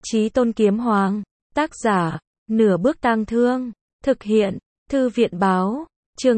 Chí Tôn Kiếm Hoàng, tác giả, Nửa Bước Tang Thương, thực hiện, Thư viện Báo, chương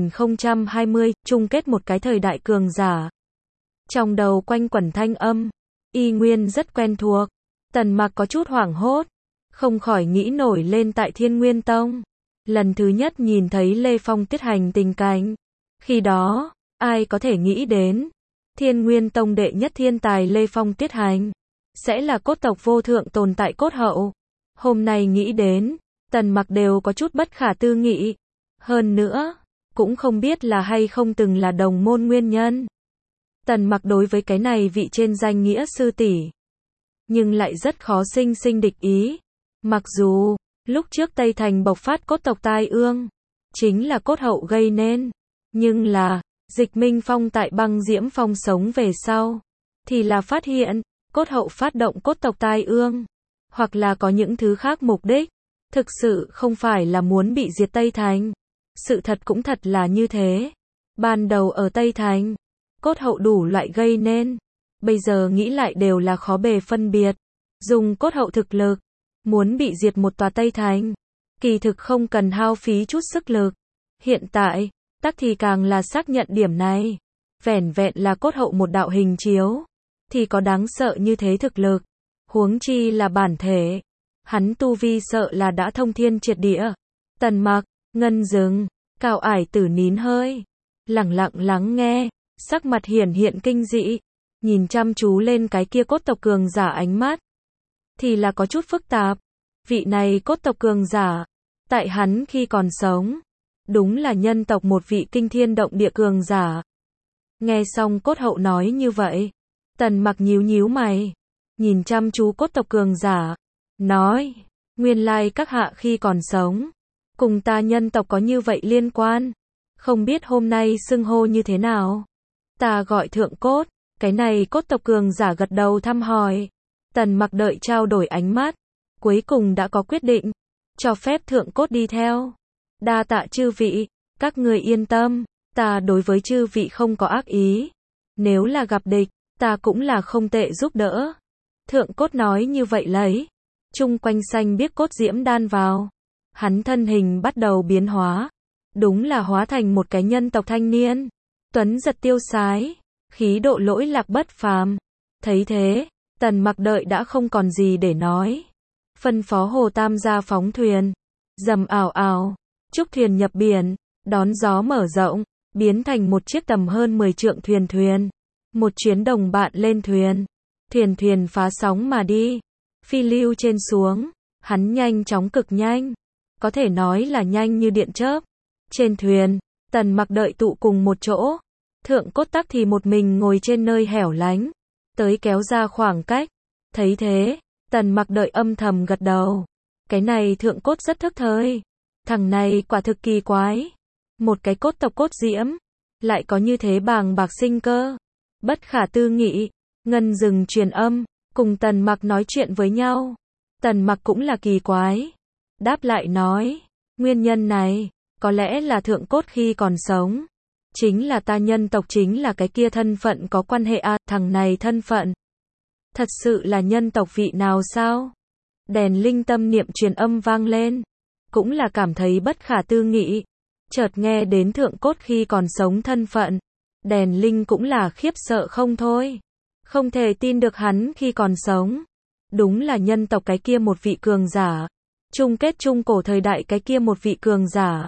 2020, chung kết một cái thời đại cường giả. Trong đầu quanh quẩn thanh âm, y nguyên rất quen thuộc, Tần Mặc có chút hoảng hốt, không khỏi nghĩ nổi lên tại Thiên Nguyên Tông. Lần thứ nhất nhìn thấy Lê Phong tiết hành tình cảnh. Khi đó, ai có thể nghĩ đến, Thiên Nguyên Tông đệ nhất thiên tài Lê Phong tiết hành, sẽ là cốt tộc vô thượng tồn tại cốt hậu. Hôm nay nghĩ đến, Tần Mặc đều có chút bất khả tư nghị. Hơn nữa, cũng không biết là hay không từng là đồng môn nguyên nhân. Tần Mặc đối với cái này vị trên danh nghĩa sư tỷ, nhưng lại rất khó sinh địch ý. Mặc dù, lúc trước Tây Thành bộc phát cốt tộc tai ương, chính là cốt hậu gây nên. Nhưng là, Dịch Minh Phong tại Băng Diễm Phong sống về sau, thì là phát hiện, cốt hậu phát động cốt tộc tai ương, hoặc là có những thứ khác mục đích. Thực sự không phải là muốn bị diệt Tây Thành. Sự thật cũng thật là như thế. Ban đầu ở Tây Thành, cốt hậu đủ loại gây nên. Bây giờ nghĩ lại đều là khó bề phân biệt. Dùng cốt hậu thực lực, muốn bị diệt một tòa Tây Thành, kỳ thực không cần hao phí chút sức lực. Hiện tại, tắc thì càng là xác nhận điểm này. Vẻn vẹn là cốt hậu một đạo hình chiếu, thì có đáng sợ như thế thực lực. Huống chi là bản thể. Hắn tu vi sợ là đã thông thiên triệt địa. Tần Mặc, ngân dừng, Cao Ải Tử nín hơi, lẳng lặng lắng nghe, sắc mặt hiển hiện kinh dị, nhìn chăm chú lên cái kia cốt tộc cường giả ánh mắt, thì là có chút phức tạp. Vị này cốt tộc cường giả, tại hắn khi còn sống, đúng là nhân tộc một vị kinh thiên động địa cường giả. Nghe xong cốt hậu nói như vậy, Tần Mặc nhíu mày, nhìn chăm chú cốt tộc cường giả, nói, nguyên lai các hạ khi còn sống, cùng ta nhân tộc có như vậy liên quan, không biết hôm nay xưng hô như thế nào. Ta gọi thượng cốt. Cái này cốt tộc cường giả gật đầu thăm hỏi. Tần Mặc đợi trao đổi ánh mắt, cuối cùng đã có quyết định, cho phép thượng cốt đi theo. Đa tạ chư vị, các người yên tâm, ta đối với chư vị không có ác ý. Nếu là gặp địch, ta cũng là không tệ giúp đỡ. Thượng cốt nói như vậy lấy, chung quanh xanh biếc cốt diễm đan vào. Hắn thân hình bắt đầu biến hóa, đúng là hóa thành một cái nhân tộc thanh niên, tuấn giật tiêu sái, khí độ lỗi lạc bất phàm. Thấy thế, Tần Mặc đợi đã không còn gì để nói, phân phó Hồ Tam gia phóng thuyền, dầm ảo ảo, trúc thuyền nhập biển, đón gió mở rộng, biến thành một chiếc tầm hơn 10 trượng thuyền. Một chuyến đồng bạn lên thuyền, thuyền phá sóng mà đi, phi lưu trên xuống, hắn nhanh chóng cực nhanh, có thể nói là nhanh như điện chớp. Trên thuyền, Tần Mặc đợi tụ cùng một chỗ, thượng cốt tắc thì một mình ngồi trên nơi hẻo lánh, tới kéo ra khoảng cách. Thấy thế, Tần Mặc đợi âm thầm gật đầu. Cái này thượng cốt rất thức thời. Thằng này quả thực kỳ quái. Một cái cốt tộc cốt diễm, lại có như thế bàng bạc sinh cơ. Bất khả tư nghị. Ngân dừng truyền âm, cùng Tần Mặc nói chuyện với nhau. Tần Mặc cũng là kỳ quái. Đáp lại nói, nguyên nhân này, có lẽ là thượng cốt khi còn sống, chính là ta nhân tộc chính là cái kia thân phận có quan hệ à, thằng này thân phận. Thật sự là nhân tộc vị nào sao? Đèn linh tâm niệm truyền âm vang lên, cũng là cảm thấy bất khả tư nghị. Chợt nghe đến thượng cốt khi còn sống thân phận, đèn linh cũng là khiếp sợ không thôi. Không thể tin được hắn khi còn sống, đúng là nhân tộc cái kia một vị cường giả, chung kết trung cổ thời đại cái kia một vị cường giả.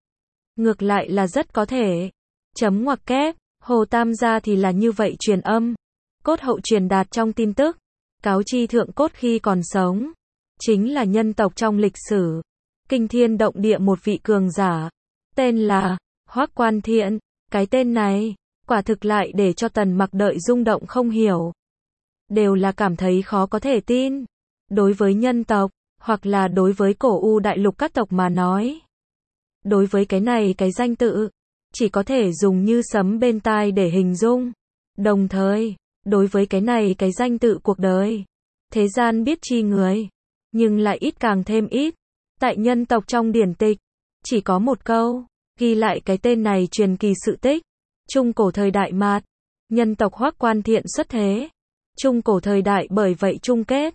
Ngược lại là rất có thể. Chấm ngoặc kép, Hồ Tam gia thì là như vậy truyền âm. Cốt hậu truyền đạt trong tin tức, cáo chi thượng cốt khi còn sống, chính là nhân tộc trong lịch sử, kinh thiên động địa một vị cường giả, tên là Hoắc Quan Thiện. Cái tên này, quả thực lại để cho Tần Mặc đợi rung động không hiểu. Đều là cảm thấy khó có thể tin. Đối với nhân tộc, hoặc là đối với cổ U đại lục các tộc mà nói. Đối với cái này cái danh tự, chỉ có thể dùng như sấm bên tai để hình dung. Đồng thời, đối với cái này cái danh tự cuộc đời, thế gian biết chi người, nhưng lại ít càng thêm ít. Tại nhân tộc trong điển tịch, chỉ có một câu, ghi lại cái tên này truyền kỳ sự tích. Trung cổ thời đại mạt, nhân tộc Hoắc Quan Thiện xuất thế. Trung cổ thời đại bởi vậy chung kết.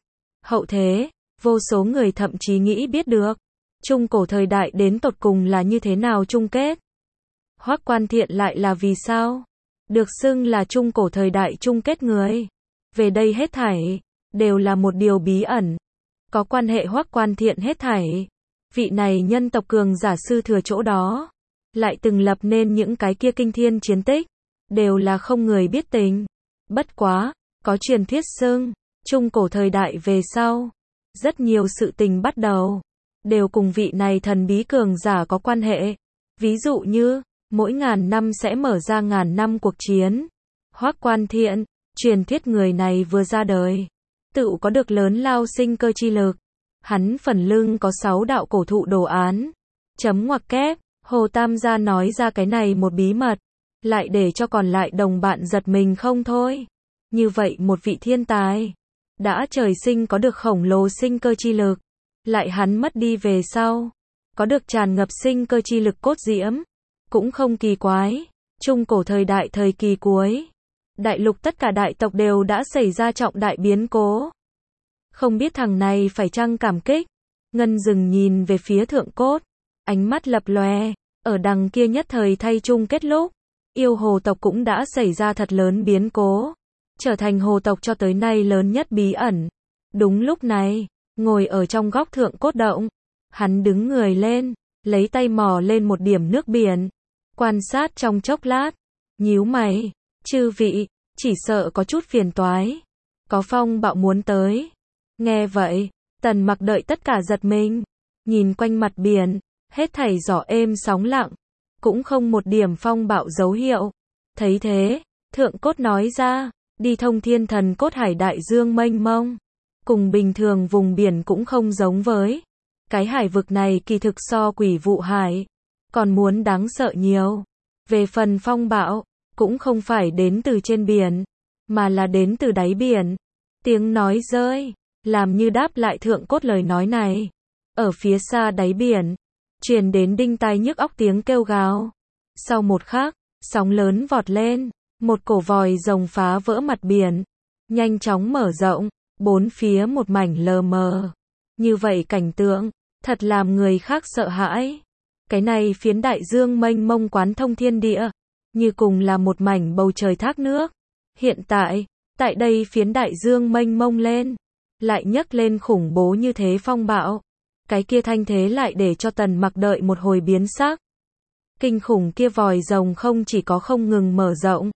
Hậu thế, vô số người thậm chí nghĩ biết được, trung cổ thời đại đến tột cùng là như thế nào chung kết. Hoắc Quan Thiện lại là vì sao? Được xưng là trung cổ thời đại chung kết người. Về đây hết thảy, đều là một điều bí ẩn. Có quan hệ Hoắc Quan Thiện hết thảy. Vị này nhân tộc cường giả sư thừa chỗ đó. Lại từng lập nên những cái kia kinh thiên chiến tích. Đều là không người biết tình. Bất quá, có truyền thuyết xưng, trung cổ thời đại về sau. Rất nhiều sự tình bắt đầu. Đều cùng vị này thần bí cường giả có quan hệ. Ví dụ như, mỗi ngàn năm sẽ mở ra ngàn năm cuộc chiến. Hoắc Quan Thiện, truyền thuyết người này vừa ra đời, tự có được lớn lao sinh cơ chi lực. Hắn phần lưng có 6 đạo cổ thụ đồ án. Chấm ngoặc kép, Hồ Tam gia nói ra cái này một bí mật, lại để cho còn lại đồng bạn giật mình không thôi. Như vậy một vị thiên tài, đã trời sinh có được khổng lồ sinh cơ chi lực, lại hắn mất đi về sau, có được tràn ngập sinh cơ chi lực cốt diễm, cũng không kỳ quái. Trung cổ thời đại thời kỳ cuối, đại lục tất cả đại tộc đều đã xảy ra trọng đại biến cố. Không biết thằng này phải chăng cảm kích. Ngân Dừng nhìn về phía Thượng Cốt, ánh mắt lập lòe, ở đằng kia nhất thời thay chung kết lúc, yêu hồ tộc cũng đã xảy ra thật lớn biến cố, trở thành hồ tộc cho tới nay lớn nhất bí ẩn. Đúng lúc này, ngồi ở trong góc Thượng Cốt động, hắn đứng người lên, lấy tay mò lên một điểm nước biển, quan sát trong chốc lát, nhíu mày, chư vị, chỉ sợ có chút phiền toái, có phong bạo muốn tới. Nghe vậy, Tần Mặc đợi tất cả giật mình, nhìn quanh mặt biển, hết thảy gió êm sóng lặng, cũng không một điểm phong bạo dấu hiệu. Thấy thế, Thượng Cốt nói ra, đi thông thiên thần cốt hải đại dương mênh mông, cùng bình thường vùng biển cũng không giống với. Cái hải vực này kỳ thực so Quỷ Vụ Hải còn muốn đáng sợ nhiều. Về phần phong bạo, cũng không phải đến từ trên biển, mà là đến từ đáy biển. Tiếng nói rơi, làm như đáp lại Thượng Cốt lời nói này. Ở phía xa đáy biển, truyền đến đinh tai nhức óc tiếng kêu gào. Sau một khắc, sóng lớn vọt lên, một cổ vòi rồng phá vỡ mặt biển, nhanh chóng mở rộng, bốn phía một mảnh lờ mờ. Như vậy cảnh tượng, thật làm người khác sợ hãi. Cái này phiến đại dương mênh mông quán thông thiên địa, như cùng là một mảnh bầu trời thác nước. Hiện tại, tại đây phiến đại dương mênh mông lên, lại nhấc lên khủng bố như thế phong bạo. Cái kia thanh thế lại để cho Tần Mặc đợi một hồi biến sắc. Kinh khủng kia vòi rồng không chỉ có không ngừng mở rộng,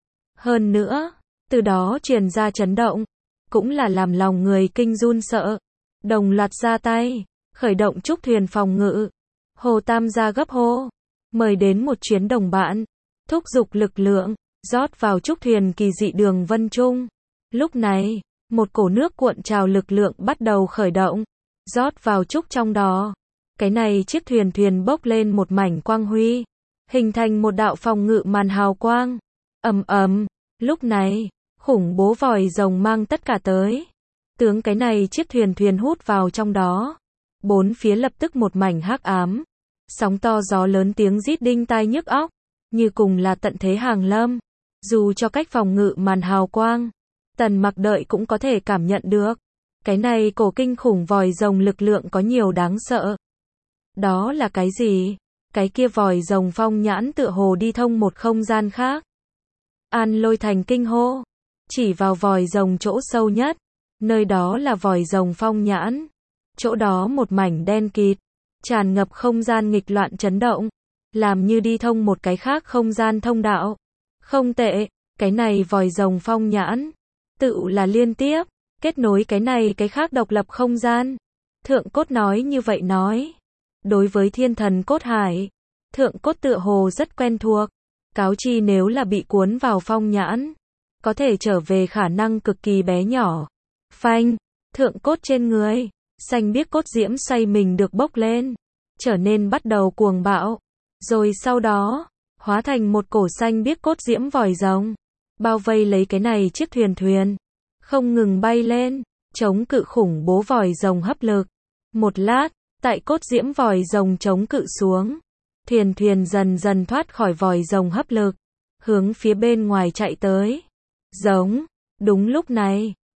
hơn nữa, từ đó truyền ra chấn động, cũng là làm lòng người kinh run sợ. Đồng loạt ra tay, khởi động trúc thuyền phòng ngự. Hồ Tam gia gấp hô, mời đến một chuyến đồng bạn, thúc giục lực lượng, rót vào trúc thuyền kỳ dị đường vân trung. Lúc này, một cổ nước cuộn trào lực lượng bắt đầu khởi động, rót vào trúc trong đó. Cái này chiếc thuyền bốc lên một mảnh quang huy, hình thành một đạo phòng ngự màn hào quang. Ầm ầm, lúc này, khủng bố vòi rồng mang tất cả tới. Tướng cái này chiếc thuyền hút vào trong đó. Bốn phía lập tức một mảnh hắc ám. Sóng to gió lớn tiếng rít đinh tai nhức óc, như cùng là tận thế hàng lâm. Dù cho cách phòng ngự màn hào quang, Tần Mặc đợi cũng có thể cảm nhận được. Cái này cổ kinh khủng vòi rồng lực lượng có nhiều đáng sợ. Đó là cái gì? Cái kia vòi rồng phong nhãn tựa hồ đi thông một không gian khác. An Lôi Thành kinh hô, chỉ vào vòi rồng chỗ sâu nhất, nơi đó là vòi rồng phong nhãn. Chỗ đó một mảnh đen kịt, tràn ngập không gian nghịch loạn chấn động, làm như đi thông một cái khác không gian thông đạo. Không tệ, cái này vòi rồng phong nhãn, tự là liên tiếp, kết nối cái này cái khác độc lập không gian. Thượng Cốt nói như vậy nói. Đối với thiên thần cốt hải, Thượng Cốt tựa hồ rất quen thuộc. Cáo chi nếu là bị cuốn vào phong nhãn, có thể trở về khả năng cực kỳ bé nhỏ. Phanh, Thượng Cốt trên người, xanh biếc cốt diễm xoay mình được bốc lên, trở nên bắt đầu cuồng bạo. Rồi sau đó, hóa thành một cổ xanh biếc cốt diễm vòi rồng, bao vây lấy cái này chiếc thuyền, không ngừng bay lên, chống cự khủng bố vòi rồng hấp lực. Một lát, tại cốt diễm vòi rồng chống cự xuống, thuyền dần dần thoát khỏi vòi rồng hấp lực, hướng phía bên ngoài chạy tới. Giống, đúng lúc này,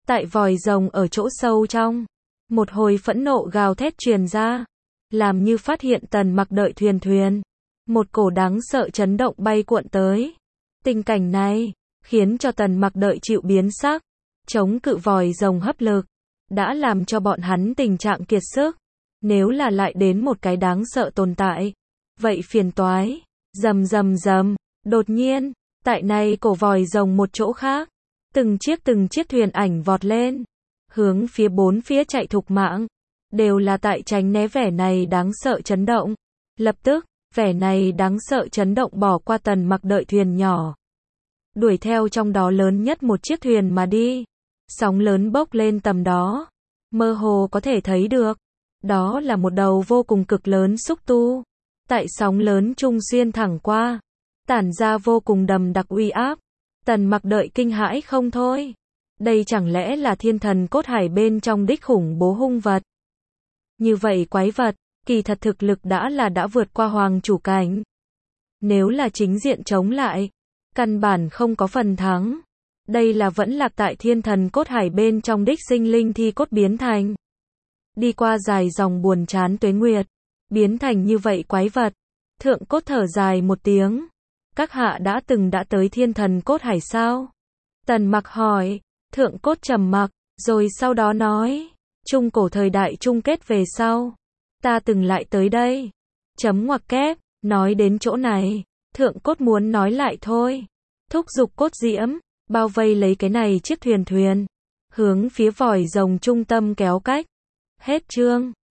Tại vòi rồng ở chỗ sâu trong, một hồi phẫn nộ gào thét truyền ra, làm như phát hiện Tần Mặc đợi thuyền. Một cổ đáng sợ chấn động bay cuộn tới. Tình cảnh này, khiến cho Tần Mặc đợi chịu biến sắc. Chống cự vòi rồng hấp lực, đã làm cho bọn hắn tình trạng kiệt sức. Nếu là lại đến một cái đáng sợ tồn tại, vậy phiền toái. Rầm rầm rầm, đột nhiên, tại này cổ vòi rồng một chỗ khác, từng chiếc thuyền ảnh vọt lên, hướng phía bốn phía chạy thục mạng, đều là tại tránh né vẻ này đáng sợ chấn động. Lập tức, vẻ này đáng sợ chấn động bỏ qua Tần Mặc đợi thuyền nhỏ, đuổi theo trong đó lớn nhất một chiếc thuyền mà đi. Sóng lớn bốc lên tầm đó, mơ hồ có thể thấy được, đó là một đầu vô cùng cực lớn xúc tu, tại sóng lớn trung xuyên thẳng qua, tản ra vô cùng đầm đặc uy áp. Tần Mặc đợi kinh hãi không thôi. Đây chẳng lẽ là thiên thần cốt hải bên trong đích khủng bố hung vật? Như vậy quái vật, kỳ thật thực lực đã vượt qua hoàng chủ cảnh. Nếu là chính diện chống lại, căn bản không có phần thắng. Đây là vẫn lạc tại thiên thần cốt hải bên trong đích sinh linh thi cốt biến thành. Đi qua dài dòng buồn chán tuế nguyệt, biến thành như vậy quái vật. Thượng cốt thở dài một tiếng. Các hạ đã tới thiên thần cốt hải sao? Tần Mặc hỏi. Thượng cốt trầm mặc, rồi sau đó nói. Trung cổ thời đại chung kết về sau, ta từng lại tới đây. Chấm ngoặc kép, nói đến chỗ này, thượng cốt muốn nói lại thôi. Thúc giục cốt diễm, bao vây lấy cái này chiếc thuyền, hướng phía vòi rồng trung tâm kéo cách. Hết chương.